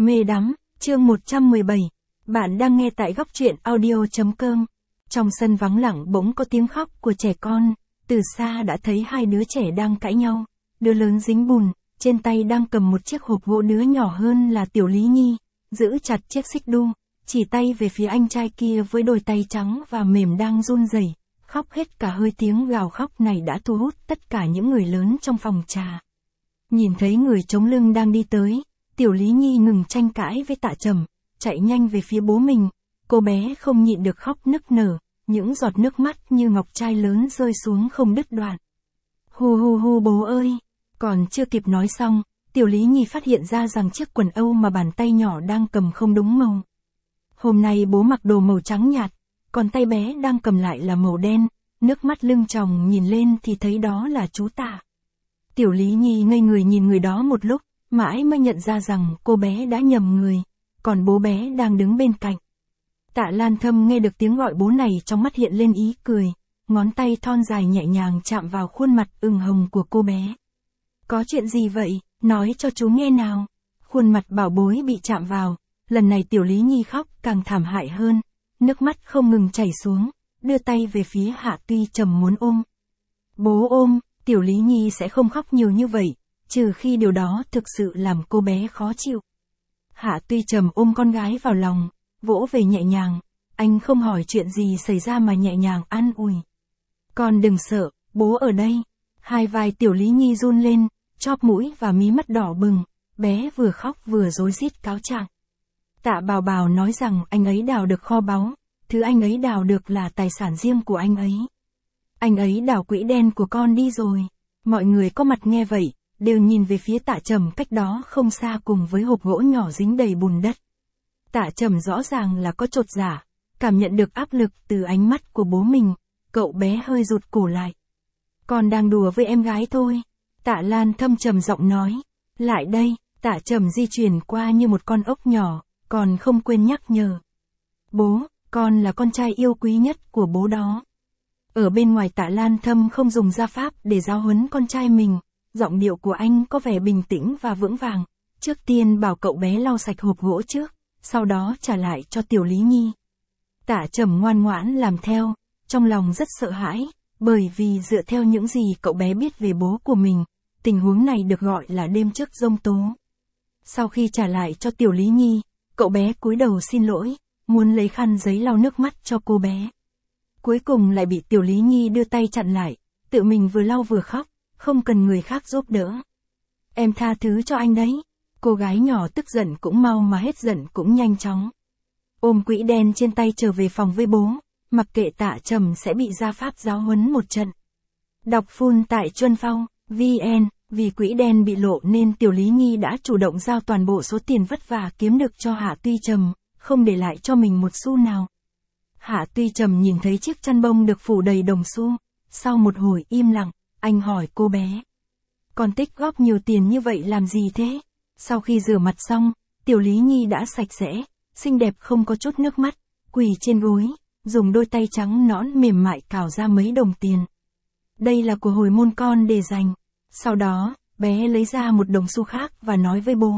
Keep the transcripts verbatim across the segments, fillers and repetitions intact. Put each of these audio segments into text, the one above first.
Mê đắm, chương một trăm mười bảy. Bạn đang nghe tại góc truyện audio.com. Trong sân vắng lặng bỗng có tiếng khóc của trẻ con, từ xa đã thấy hai đứa trẻ đang cãi nhau. Đứa lớn dính bùn, trên tay đang cầm một chiếc hộp gỗ, đứa nhỏ hơn là Tiểu Lý Nhi, giữ chặt chiếc xích đu, chỉ tay về phía anh trai kia với đôi tay trắng và mềm đang run rẩy, khóc hết cả hơi. Tiếng gào khóc này đã thu hút tất cả những người lớn trong phòng trà. Nhìn thấy người chống lưng đang đi tới, Tiểu Lý Nhi ngừng tranh cãi với Tạ Trầm, chạy nhanh về phía bố mình. Cô bé không nhịn được khóc nức nở, những giọt nước mắt như ngọc trai lớn rơi xuống không đứt đoạn. Hu hu hu bố ơi! Còn chưa kịp nói xong, Tiểu Lý Nhi phát hiện ra rằng chiếc quần âu mà bàn tay nhỏ đang cầm không đúng màu. Hôm nay bố mặc đồ màu trắng nhạt, còn tay bé đang cầm lại là màu đen. Nước mắt lưng tròng, nhìn lên thì thấy đó là chú Tạ. Tiểu Lý Nhi ngây người nhìn người đó một lúc, mãi mới nhận ra rằng cô bé đã nhầm người, còn bố bé đang đứng bên cạnh. Tạ Lan Thâm nghe được tiếng gọi bố này, trong mắt hiện lên ý cười, ngón tay thon dài nhẹ nhàng chạm vào khuôn mặt ửng hồng của cô bé. Có chuyện gì vậy, nói cho chú nghe nào. Khuôn mặt bảo bối bị chạm vào, lần này Tiểu Lý Nhi khóc càng thảm hại hơn, nước mắt không ngừng chảy xuống, đưa tay về phía Hạ Tuy Trầm muốn ôm. Bố ôm, Tiểu Lý Nhi sẽ không khóc nhiều như vậy, trừ khi điều đó thực sự làm cô bé khó chịu. Hạ Tuy Trầm ôm con gái vào lòng, vỗ về nhẹ nhàng, anh không hỏi chuyện gì xảy ra mà nhẹ nhàng an ủi. Con đừng sợ, bố ở đây. Hai vai Tiểu Lý Nhi run lên, chóp mũi và mí mắt đỏ bừng, bé vừa khóc vừa rối rít cáo trạng. Tạ Bào Bào nói rằng anh ấy đào được kho báu, thứ anh ấy đào được là tài sản riêng của anh ấy. Anh ấy đào quỹ đen của con đi rồi. Mọi người có mặt nghe vậy, đều nhìn về phía Tạ Trầm cách đó không xa cùng với hộp gỗ nhỏ dính đầy bùn đất. Tạ Trầm rõ ràng là có chột dạ, cảm nhận được áp lực từ ánh mắt của bố mình, cậu bé hơi rụt cổ lại. Con đang đùa với em gái thôi. Tạ Lan Thâm trầm giọng nói. Lại đây. Tạ Trầm di chuyển qua như một con ốc nhỏ, còn không quên nhắc nhở. Bố, con là con trai yêu quý nhất của bố đó. Ở bên ngoài Tạ Lan Thâm không dùng gia pháp để giáo huấn con trai mình, giọng điệu của anh có vẻ bình tĩnh và vững vàng. Trước tiên bảo cậu bé lau sạch hộp gỗ trước, sau đó trả lại cho Tiểu Lý Nhi. Tạ Trầm ngoan ngoãn làm theo, trong lòng rất sợ hãi, bởi vì dựa theo những gì cậu bé biết về bố của mình, tình huống này được gọi là đêm trước giông tố. Sau khi trả lại cho Tiểu Lý Nhi, cậu bé cúi đầu xin lỗi, muốn lấy khăn giấy lau nước mắt cho cô bé. Cuối cùng lại bị Tiểu Lý Nhi đưa tay chặn lại, tự mình vừa lau vừa khóc, không cần người khác giúp đỡ. Em tha thứ cho anh đấy. Cô gái nhỏ tức giận cũng mau mà hết giận cũng nhanh chóng. Ôm quỹ đen trên tay trở về phòng với bố, mặc kệ Tạ Trầm sẽ bị gia pháp giáo huấn một trận. Đọc full tại Chuân Phong, vn, vì quỹ đen bị lộ nên Tiểu Lý Nhi đã chủ động giao toàn bộ số tiền vất vả kiếm được cho Hạ Tuy Trầm, không để lại cho mình một xu nào. Hạ Tuy Trầm nhìn thấy chiếc chăn bông được phủ đầy đồng xu, sau một hồi im lặng, anh hỏi cô bé. Con tích góp nhiều tiền như vậy làm gì thế? Sau khi rửa mặt xong, Tiểu Lý Nhi đã sạch sẽ, xinh đẹp không có chút nước mắt, quỳ trên gối, dùng đôi tay trắng nõn mềm mại cào ra mấy đồng tiền. Đây là của hồi môn con để dành. Sau đó, bé lấy ra một đồng xu khác và nói với bố.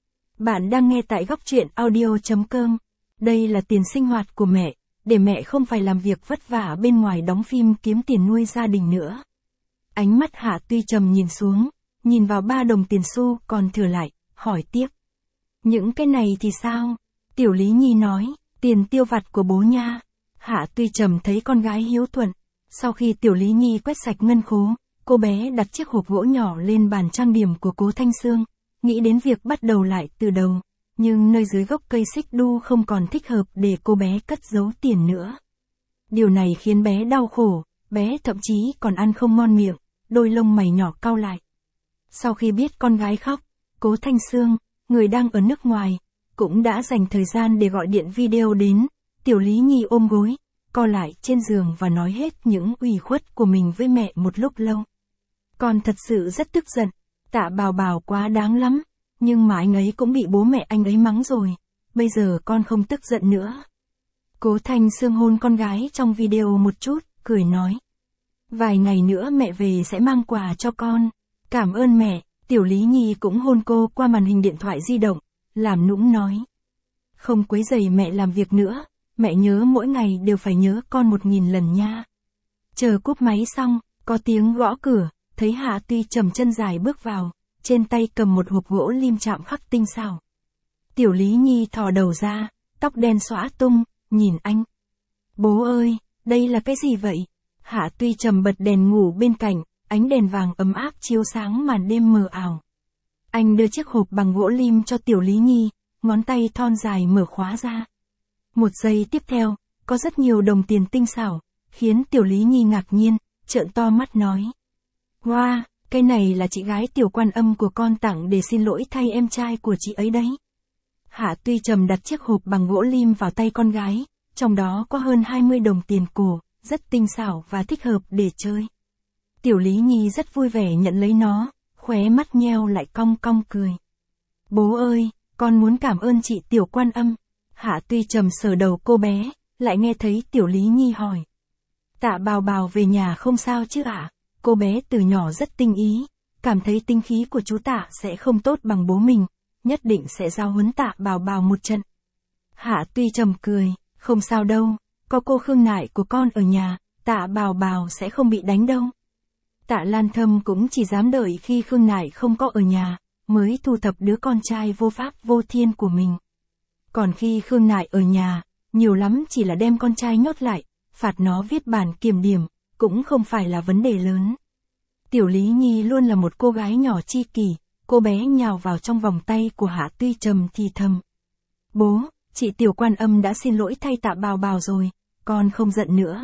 Bạn đang nghe tại góc truyện audio.com. Đây là tiền sinh hoạt của mẹ, để mẹ không phải làm việc vất vả bên ngoài đóng phim kiếm tiền nuôi gia đình nữa. Ánh mắt Hạ Tuy Trầm nhìn xuống, nhìn vào ba đồng tiền xu còn thừa lại, hỏi tiếp. Những cái này thì sao? Tiểu Lý Nhi nói, tiền tiêu vặt của bố nha. Hạ Tuy Trầm thấy con gái hiếu thuận. Sau khi Tiểu Lý Nhi quét sạch ngân khố, cô bé đặt chiếc hộp gỗ nhỏ lên bàn trang điểm của Cố Thanh Sương, nghĩ đến việc bắt đầu lại từ đầu, nhưng nơi dưới gốc cây xích đu không còn thích hợp để cô bé cất giấu tiền nữa. Điều này khiến bé đau khổ, bé thậm chí còn ăn không ngon miệng, đôi lông mày nhỏ cau lại. Sau khi biết con gái khóc, Cố Thanh Sương, người đang ở nước ngoài, cũng đã dành thời gian để gọi điện video đến. Tiểu Lý Nhi ôm gối, co lại trên giường và nói hết những ủy khuất của mình với mẹ một lúc lâu. Con thật sự rất tức giận, Tạ Bào Bào quá đáng lắm, nhưng mà anh ấy cũng bị bố mẹ anh ấy mắng rồi, bây giờ con không tức giận nữa. Cố Thanh Sương hôn con gái trong video một chút, cười nói. Vài ngày nữa mẹ về sẽ mang quà cho con. Cảm ơn mẹ. Tiểu Lý Nhi cũng hôn cô qua màn hình điện thoại di động, làm nũng nói. Không quấy rầy mẹ làm việc nữa, mẹ nhớ mỗi ngày đều phải nhớ con một nghìn lần nha. Chờ cúp máy xong, có tiếng gõ cửa, thấy Hạ Tuy Trầm chân dài bước vào, trên tay cầm một hộp gỗ lim chạm khắc tinh xảo. Tiểu Lý Nhi thò đầu ra, tóc đen xõa tung, nhìn anh. Bố ơi, đây là cái gì vậy? Hạ Tuy Trầm bật đèn ngủ bên cạnh, ánh đèn vàng ấm áp chiếu sáng màn đêm mờ ảo. Anh đưa chiếc hộp bằng gỗ lim cho Tiểu Lý Nhi, ngón tay thon dài mở khóa ra. Một giây tiếp theo, có rất nhiều đồng tiền tinh xảo, khiến Tiểu Lý Nhi ngạc nhiên, trợn to mắt nói. Wow, cái này là chị gái Tiểu Quan Âm của con tặng để xin lỗi thay em trai của chị ấy đấy. Hạ Tuy Trầm đặt chiếc hộp bằng gỗ lim vào tay con gái, trong đó có hơn hai mươi đồng tiền cổ, rất tinh xảo và thích hợp để chơi. Tiểu Lý Nhi rất vui vẻ nhận lấy nó, khóe mắt nheo lại cong cong cười. Bố ơi, con muốn cảm ơn chị Tiểu Quan Âm. Hạ Tuy Trầm sờ đầu cô bé, lại nghe thấy Tiểu Lý Nhi hỏi. Tạ Bào Bào về nhà không sao chứ ạ? Cô bé từ nhỏ rất tinh ý, cảm thấy tinh khí của chú Tạ sẽ không tốt bằng bố mình, nhất định sẽ giao huấn Tạ Bào Bào một trận. Hạ Tuy Trầm cười, không sao đâu, có cô Khương Nại của con ở nhà, Tạ Bào Bào sẽ không bị đánh đâu. Tạ Lan Thâm cũng chỉ dám đợi khi Khương Nại không có ở nhà, mới thu thập đứa con trai vô pháp vô thiên của mình. Còn khi Khương Nại ở nhà, nhiều lắm chỉ là đem con trai nhốt lại, phạt nó viết bản kiểm điểm, cũng không phải là vấn đề lớn. Tiểu Lý Nhi luôn là một cô gái nhỏ chi kỷ, cô bé nhào vào trong vòng tay của Hạ Tuy Trầm thì thầm. Bố, chị Tiểu Quan Âm đã xin lỗi thay Tạ Bào Bào rồi, con không giận nữa.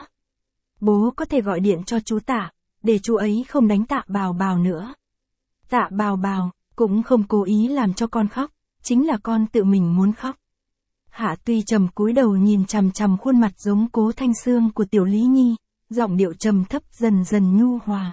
Bố có thể gọi điện cho chú Tạ, để chú ấy không đánh Tạ Bào Bào nữa. Tạ Bào Bào cũng không cố ý làm cho con khóc, chính là con tự mình muốn khóc. Hạ Tuy Trầm cúi đầu nhìn chằm chằm khuôn mặt giống Cố Thanh Sương của Tiểu Lý Nhi, giọng điệu trầm thấp dần dần nhu hòa.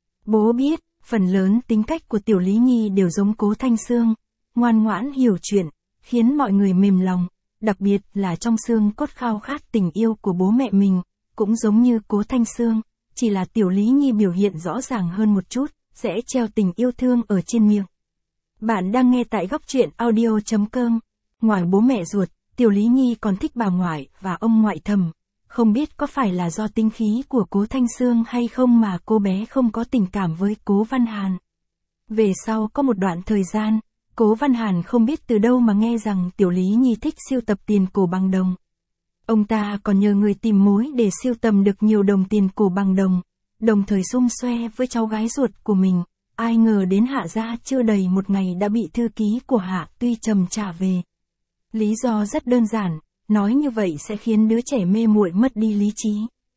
Bố biết, phần lớn tính cách của Tiểu Lý Nhi đều giống Cố Thanh Sương, ngoan ngoãn hiểu chuyện, khiến mọi người mềm lòng, đặc biệt là trong xương cốt khao khát tình yêu của bố mẹ mình, cũng giống như Cố Thanh Sương, chỉ là Tiểu Lý Nhi biểu hiện rõ ràng hơn một chút, sẽ treo tình yêu thương ở trên miệng. Bạn đang nghe tại góc truyện audio chấm com. Ngoài bố mẹ ruột, Tiểu Lý Nhi còn thích bà ngoại và ông ngoại thầm. Không biết có phải là do tính khí của Cố Thanh Sương hay không mà cô bé không có tình cảm với Cố Văn Hàn. Về sau có một đoạn thời gian, Cố Văn Hàn không biết từ đâu mà nghe rằng Tiểu Lý Nhi thích sưu tập tiền cổ bằng đồng. Ông ta còn nhờ người tìm mối để sưu tầm được nhiều đồng tiền cổ bằng đồng, đồng thời xung xoe với cháu gái ruột của mình. Ai ngờ đến Hạ gia chưa đầy một ngày đã bị thư ký của Hạ Tuy Trầm trả về. Lý do rất đơn giản, nói như vậy sẽ khiến đứa trẻ mê muội mất đi lý trí.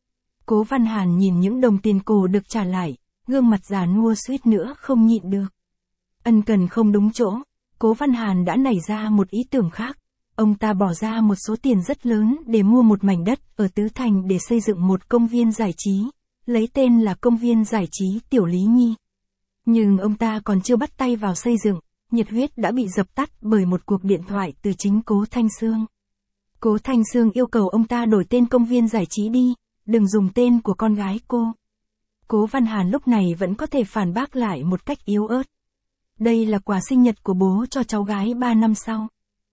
Cố Văn Hàn nhìn những đồng tiền cổ được trả lại, gương mặt già nua suýt nữa không nhịn được. Ân cần không đúng chỗ, Cố Văn Hàn đã nảy ra một ý tưởng khác. Ông ta bỏ ra một số tiền rất lớn để mua một mảnh đất ở Tứ Thành để xây dựng một công viên giải trí, lấy tên là Công viên Giải trí Tiểu Lý Nhi. Nhưng ông ta còn chưa bắt tay vào xây dựng, nhiệt huyết đã bị dập tắt bởi một cuộc điện thoại từ chính Cố Thanh Sương. Cố Thanh Sương yêu cầu ông ta đổi tên công viên giải trí đi, đừng dùng tên của con gái cô. Cố Văn Hàn lúc này vẫn có thể phản bác lại một cách yếu ớt. Đây là quà sinh nhật của bố cho cháu gái ba năm sau.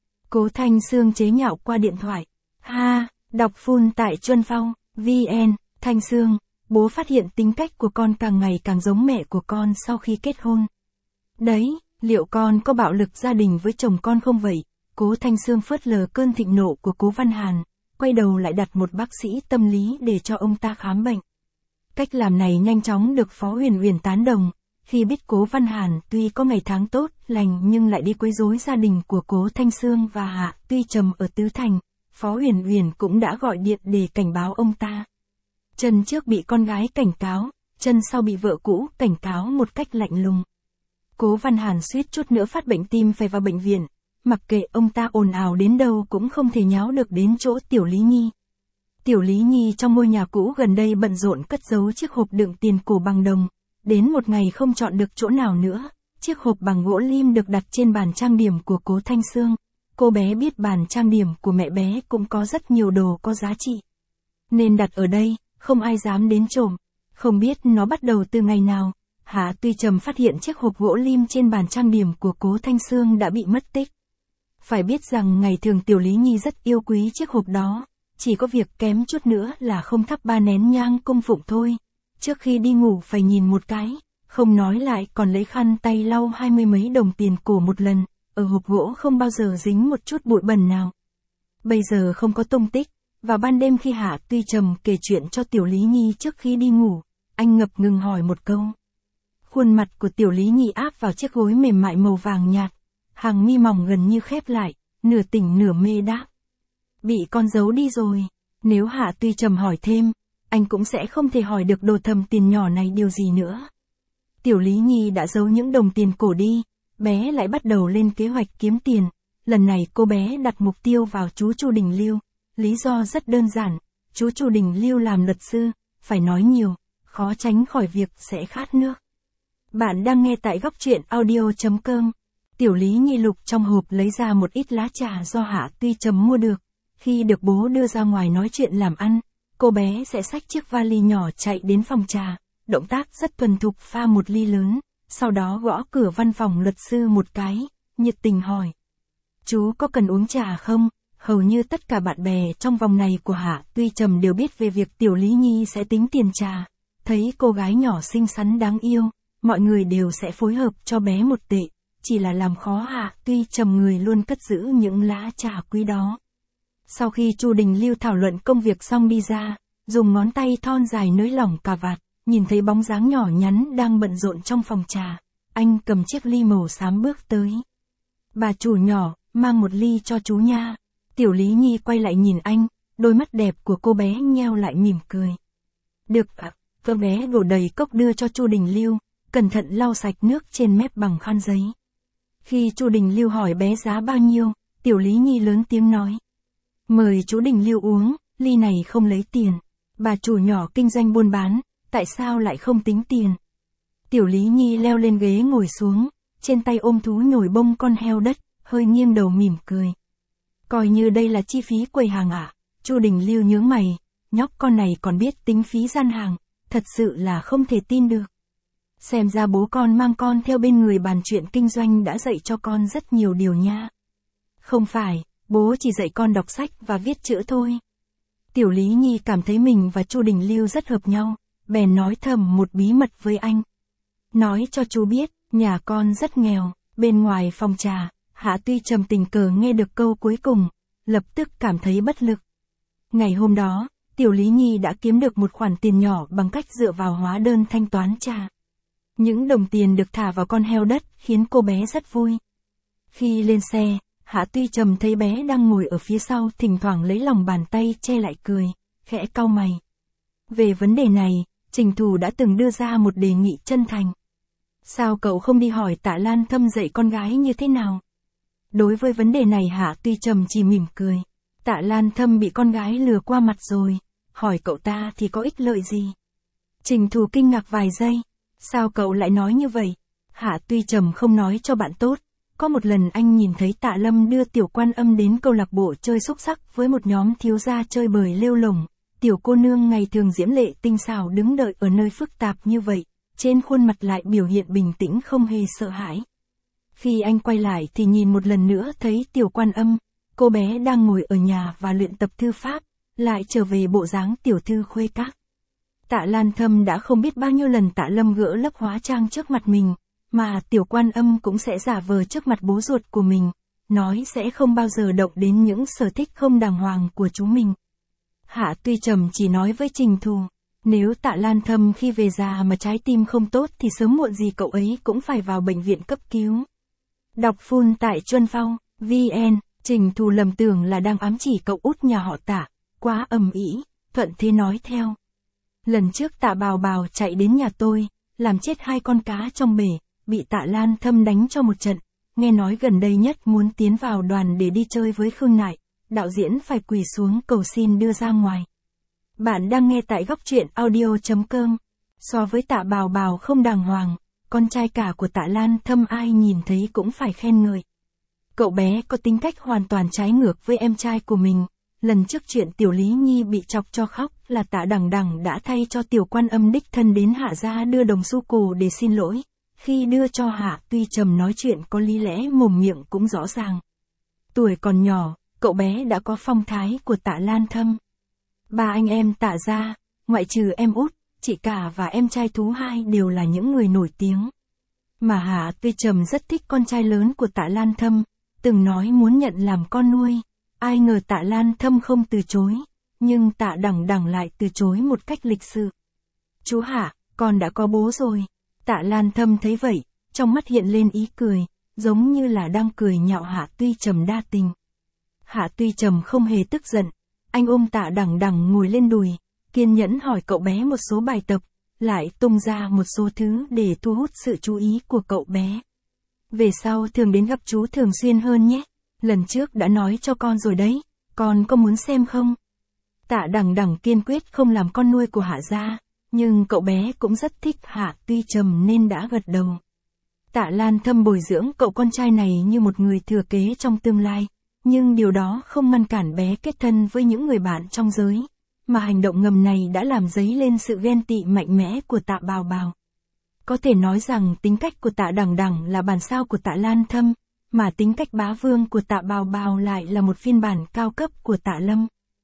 Cố Thanh Sương chế nhạo qua điện thoại. Ha, đọc full tại Chuân Phong, vn, Thanh Sương, bố phát hiện tính cách của con càng ngày càng giống mẹ của con sau khi kết hôn. Đấy, liệu con có bạo lực gia đình với chồng con không vậy? Cố Thanh Sương phớt lờ cơn thịnh nộ của Cố Văn Hàn, quay đầu lại đặt một bác sĩ tâm lý để cho ông ta khám bệnh. Cách làm này nhanh chóng được Phó Huyền Huyền tán đồng, khi biết Cố Văn Hàn tuy có ngày tháng tốt lành nhưng lại đi quấy rối gia đình của Cố Thanh Sương và Hạ Tuy Trầm ở Tứ Thành, Phó Huyền Huyền cũng đã gọi điện để cảnh báo ông ta. Chân trước bị con gái cảnh cáo, chân sau bị vợ cũ cảnh cáo một cách lạnh lùng. Cố Văn Hàn suýt chút nữa phát bệnh tim phải vào bệnh viện, mặc kệ ông ta ồn ào đến đâu cũng không thể nháo được đến chỗ Tiểu Lý Nhi. Tiểu Lý Nhi trong ngôi nhà cũ gần đây bận rộn cất giấu chiếc hộp đựng tiền cổ bằng đồng, đến một ngày không chọn được chỗ nào nữa, chiếc hộp bằng gỗ lim được đặt trên bàn trang điểm của Cố Thanh Sương. Cô bé biết bàn trang điểm của mẹ bé cũng có rất nhiều đồ có giá trị, nên đặt ở đây, không ai dám đến trộm. Không biết nó bắt đầu từ ngày nào, Hạ Tuy Trầm phát hiện chiếc hộp gỗ lim trên bàn trang điểm của Cố Thanh Sương đã bị mất tích. Phải biết rằng ngày thường Tiểu Lý Nhi rất yêu quý chiếc hộp đó, chỉ có việc kém chút nữa là không thắp ba nén nhang cung phụng thôi. Trước khi đi ngủ phải nhìn một cái, không nói lại còn lấy khăn tay lau hai mươi mấy đồng tiền cổ một lần, ở hộp gỗ không bao giờ dính một chút bụi bẩn nào. Bây giờ không có tung tích, vào ban đêm khi Hạ Tuy Trầm kể chuyện cho Tiểu Lý Nhi trước khi đi ngủ, anh ngập ngừng hỏi một câu. Khuôn mặt của Tiểu Lý Nhi áp vào chiếc gối mềm mại màu vàng nhạt, hàng mi mỏng gần như khép lại, nửa tỉnh nửa mê đáp. Bị con giấu đi rồi. Nếu Hạ Tuy Trầm hỏi thêm, anh cũng sẽ không thể hỏi được đồ thầm tiền nhỏ này điều gì nữa. Tiểu Lý Nhi đã giấu những đồng tiền cổ đi, bé lại bắt đầu lên kế hoạch kiếm tiền. Lần này cô bé đặt mục tiêu vào chú Chu Đình Lưu. Lý do rất đơn giản, chú Chu Đình Lưu làm luật sư, phải nói nhiều, khó tránh khỏi việc sẽ khát nước. Bạn đang nghe tại góc truyện audio chấm com. Tiểu Lý Nhi lục trong hộp lấy ra một ít lá trà do Hạ Tuy Trầm mua được. Khi được bố đưa ra ngoài nói chuyện làm ăn, cô bé sẽ xách chiếc vali nhỏ chạy đến phòng trà, động tác rất thuần thục pha một ly lớn, sau đó gõ cửa văn phòng luật sư một cái, nhiệt tình hỏi. Chú có cần uống trà không? Hầu như tất cả bạn bè trong vòng này của Hạ Tuy Trầm đều biết về việc Tiểu Lý Nhi sẽ tính tiền trà. Thấy cô gái nhỏ xinh xắn đáng yêu, mọi người đều sẽ phối hợp cho bé một tệ, chỉ là làm khó Hạ Tuy Trầm người luôn cất giữ những lá trà quý đó. Sau khi Chu Đình Lưu thảo luận công việc xong đi ra, dùng ngón tay thon dài nới lỏng cà vạt, nhìn thấy bóng dáng nhỏ nhắn đang bận rộn trong phòng trà, anh cầm chiếc ly màu xám bước tới. Bà chủ nhỏ, mang một ly cho chú nha. Tiểu Lý Nhi quay lại nhìn anh, đôi mắt đẹp của cô bé nheo lại mỉm cười. Được ạ, cô bé đổ đầy cốc đưa cho Chu Đình Lưu, cẩn thận lau sạch nước trên mép bằng khăn giấy. Khi Chu Đình Lưu hỏi bé giá bao nhiêu, Tiểu Lý Nhi lớn tiếng nói. Mời chú Đình Lưu uống, ly này không lấy tiền. Bà chủ nhỏ kinh doanh buôn bán, tại sao lại không tính tiền? Tiểu Lý Nhi leo lên ghế ngồi xuống, trên tay ôm thú nhồi bông con heo đất, hơi nghiêng đầu mỉm cười. Coi như đây là chi phí quầy hàng ạ. À? Chu Đình Lưu nhướng mày, nhóc con này còn biết tính phí gian hàng, thật sự là không thể tin được. Xem ra bố con mang con theo bên người bàn chuyện kinh doanh đã dạy cho con rất nhiều điều nha. Không phải, bố chỉ dạy con đọc sách và viết chữ thôi. Tiểu Lý Nhi cảm thấy mình và Chu Đình Lưu rất hợp nhau, bèn nói thầm một bí mật với anh. Nói cho chú biết, nhà con rất nghèo. Bên ngoài phòng trà, Hạ Tuy Trầm tình cờ nghe được câu cuối cùng, lập tức cảm thấy bất lực. Ngày hôm đó, Tiểu Lý Nhi đã kiếm được một khoản tiền nhỏ bằng cách dựa vào hóa đơn thanh toán trà. Những đồng tiền được thả vào con heo đất khiến cô bé rất vui. Khi lên xe, Hạ Tuy Trầm thấy bé đang ngồi ở phía sau, thỉnh thoảng lấy lòng bàn tay che lại cười, khẽ cau mày. Về vấn đề này, Trình Thù đã từng đưa ra một đề nghị chân thành. Sao cậu không đi hỏi Tạ Lan Thâm dạy con gái như thế nào? Đối với vấn đề này Hạ Tuy Trầm chỉ mỉm cười. Tạ Lan Thâm bị con gái lừa qua mặt rồi, hỏi cậu ta thì có ích lợi gì? Trình Thù kinh ngạc vài giây. Sao cậu lại nói như vậy? Hạ Tuy Trầm không nói cho bạn tốt. Có một lần anh nhìn thấy Tạ Lâm đưa Tiểu Quan Âm đến câu lạc bộ chơi xúc sắc với một nhóm thiếu gia chơi bời lêu lổng. Tiểu cô nương ngày thường diễm lệ tinh xảo đứng đợi ở nơi phức tạp như vậy, trên khuôn mặt lại biểu hiện bình tĩnh không hề sợ hãi. Khi anh quay lại thì nhìn một lần nữa thấy Tiểu Quan Âm, cô bé đang ngồi ở nhà và luyện tập thư pháp, lại trở về bộ dáng tiểu thư khuê các. Tạ Lan Thâm đã không biết bao nhiêu lần Tạ Lâm gỡ lớp hóa trang trước mặt mình, mà Tiểu Quan Âm cũng sẽ giả vờ trước mặt bố ruột của mình, nói sẽ không bao giờ động đến những sở thích không đàng hoàng của chúng mình. Hạ Tuy Trầm chỉ nói với Trình Thù, nếu Tạ Lan Thâm khi về già mà trái tim không tốt thì sớm muộn gì cậu ấy cũng phải vào bệnh viện cấp cứu. Đọc full tại Chuân Phong, vê en, Trình Thù lầm tưởng là đang ám chỉ cậu út nhà họ Tạ, quá ầm ĩ, thuận thế nói theo. Lần trước Tạ Bào Bào chạy đến nhà tôi, làm chết hai con cá trong bể, bị Tạ Lan Thâm đánh cho một trận, nghe nói gần đây nhất muốn tiến vào đoàn để đi chơi với Khương Nại, đạo diễn phải quỳ xuống cầu xin đưa ra ngoài. Bạn đang nghe tại góc truyện audio chấm com. So với Tạ Bào Bào không đàng hoàng, con trai cả của Tạ Lan Thâm ai nhìn thấy cũng phải khen ngợi. Cậu bé có tính cách hoàn toàn trái ngược với em trai của mình. Lần trước chuyện Tiểu Lý Nhi bị chọc cho khóc là Tạ Đằng Đằng đã thay cho Tiểu Quan Âm đích thân đến Hạ gia đưa đồng xu cổ để xin lỗi. Khi đưa cho Hạ Tuy Trầm nói chuyện có lý lẽ mồm miệng cũng rõ ràng. Tuổi còn nhỏ, cậu bé đã có phong thái của Tạ Lan Thâm. Ba anh em Tạ gia, ngoại trừ em út, chị cả và em trai thứ hai đều là những người nổi tiếng. Mà Hạ Tuy Trầm rất thích con trai lớn của Tạ Lan Thâm, từng nói muốn nhận làm con nuôi. Ai ngờ Tạ Lan Thâm không từ chối, nhưng Tạ Đằng Đằng lại từ chối một cách lịch sự. Chú Hạ, con đã có bố rồi. Tạ Lan Thâm thấy vậy, trong mắt hiện lên ý cười, giống như là đang cười nhạo Hạ Tuy Trầm đa tình. Hạ Tuy Trầm không hề tức giận, anh ôm Tạ Đằng Đằng ngồi lên đùi, kiên nhẫn hỏi cậu bé một số bài tập, lại tung ra một số thứ để thu hút sự chú ý của cậu bé. Về sau thường đến gặp chú thường xuyên hơn nhé, lần trước đã nói cho con rồi đấy, con có muốn xem không? Tạ Đằng Đằng kiên quyết không làm con nuôi của Hạ gia, nhưng cậu bé cũng rất thích Hạ Tuy Trầm nên đã gật đầu. Tạ Lan Thâm bồi dưỡng cậu con trai này như một người thừa kế trong tương lai, nhưng điều đó không ngăn cản bé kết thân với những người bạn trong giới, mà hành động ngầm này đã làm dấy lên sự ghen tị mạnh mẽ của Tạ Bào Bào. Có thể nói rằng tính cách của Tạ Đằng Đằng là bản sao của Tạ Lan Thâm, mà tính cách bá vương của Tạ Bào Bào lại là một phiên bản cao cấp của Tạ Lâm.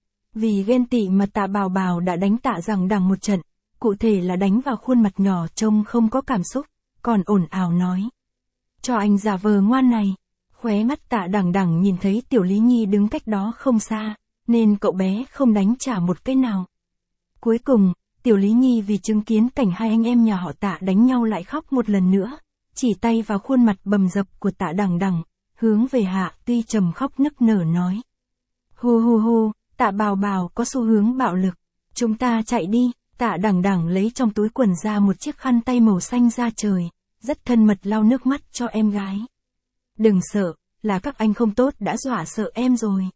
Vì ghen tị mà Tạ Bào Bào đã đánh Tạ Đằng Đằng một trận, cụ thể là đánh vào khuôn mặt nhỏ trông không có cảm xúc, còn ồn ào nói: "Cho anh giả vờ ngoan này." Khóe mắt Tạ Đằng Đằng nhìn thấy Tiểu Lý Nhi đứng cách đó không xa, nên cậu bé không đánh trả một cái nào. Cuối cùng, Tiểu Lý Nhi vì chứng kiến cảnh hai anh em nhà họ Tạ đánh nhau lại khóc một lần nữa, chỉ tay vào khuôn mặt bầm dập của Tạ Đằng Đằng, hướng về Hạ Tuy Trầm khóc nức nở nói: "Hu hu hu, Tạ Bào Bào có xu hướng bạo lực, chúng ta chạy đi." Tạ Đằng Đằng lấy trong túi quần ra một chiếc khăn tay màu xanh da trời, rất thân mật lau nước mắt cho em gái. "Đừng sợ, là các anh không tốt đã dọa sợ em rồi."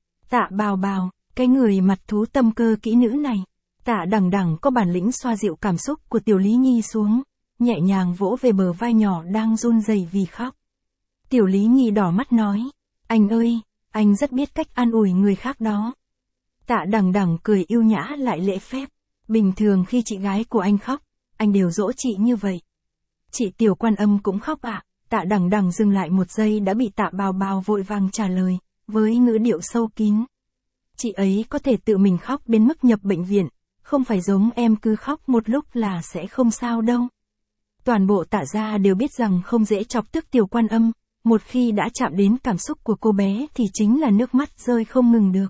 Tạ Bào Bào, cái người mặt thú tâm cơ kỹ nữ này. Tạ Đằng Đằng có bản lĩnh xoa dịu cảm xúc của Tiểu Lý Nhi xuống, nhẹ nhàng vỗ về bờ vai nhỏ đang run rẩy vì khóc. Tiểu Lý Nhi đỏ mắt nói: "Anh ơi, anh rất biết cách an ủi người khác đó." Tạ Đằng Đằng cười yêu nhã lại lễ phép: "Bình thường khi chị gái của anh khóc, anh đều dỗ chị như vậy." "Chị Tiểu Quan Âm cũng khóc ạ?" Tạ Đằng Đằng dừng lại một giây đã bị Tạ Bào Bào vội vàng trả lời, với ngữ điệu sâu kín: "Chị ấy có thể tự mình khóc đến mức nhập bệnh viện, không phải giống em cứ khóc một lúc là sẽ không sao đâu." Toàn bộ Tạ gia đều biết rằng không dễ chọc tức Tiểu Quan Âm, một khi đã chạm đến cảm xúc của cô bé thì chính là nước mắt rơi không ngừng được.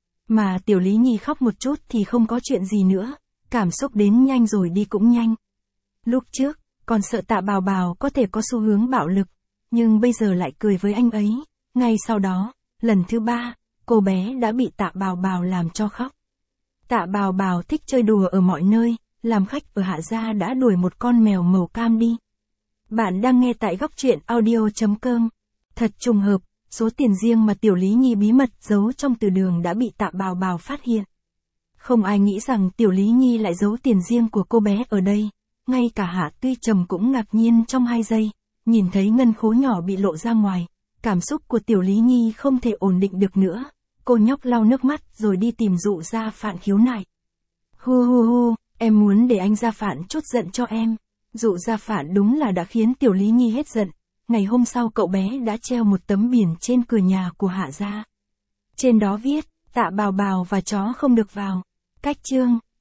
Mà Tiểu Lý Nhi khóc một chút thì không có chuyện gì nữa, cảm xúc đến nhanh rồi đi cũng nhanh. Lúc trước, còn sợ Tạ Bào Bào có thể có xu hướng bạo lực, nhưng bây giờ lại cười với anh ấy. Ngay sau đó, lần thứ ba, cô bé đã bị Tạ Bào Bào làm cho khóc. Tạ Bào Bào thích chơi đùa ở mọi nơi, làm khách ở Hạ gia đã đuổi một con mèo màu cam đi. Bạn đang nghe tại góc truyện audio chấm com. Thật trùng hợp, số tiền riêng mà Tiểu Lý Nhi bí mật giấu trong từ đường đã bị Tạ Bào Bào phát hiện. Không ai nghĩ rằng Tiểu Lý Nhi lại giấu tiền riêng của cô bé ở đây. Ngay cả Hạ Tuy Trầm cũng ngạc nhiên trong hai giây, nhìn thấy ngân khố nhỏ bị lộ ra ngoài, cảm xúc của Tiểu Lý Nhi không thể ổn định được nữa. Cô nhóc lau nước mắt rồi đi tìm Dụ Gia Phạn khiếu nại. "Hu hu hu, em muốn để anh Gia Phạn trút giận cho em." Dụ Gia Phạn đúng là đã khiến Tiểu Lý Nhi hết giận. Ngày hôm sau cậu bé đã treo một tấm biển trên cửa nhà của Hạ gia. Trên đó viết: "Tạ Bào Bào và chó không được vào." Cách chương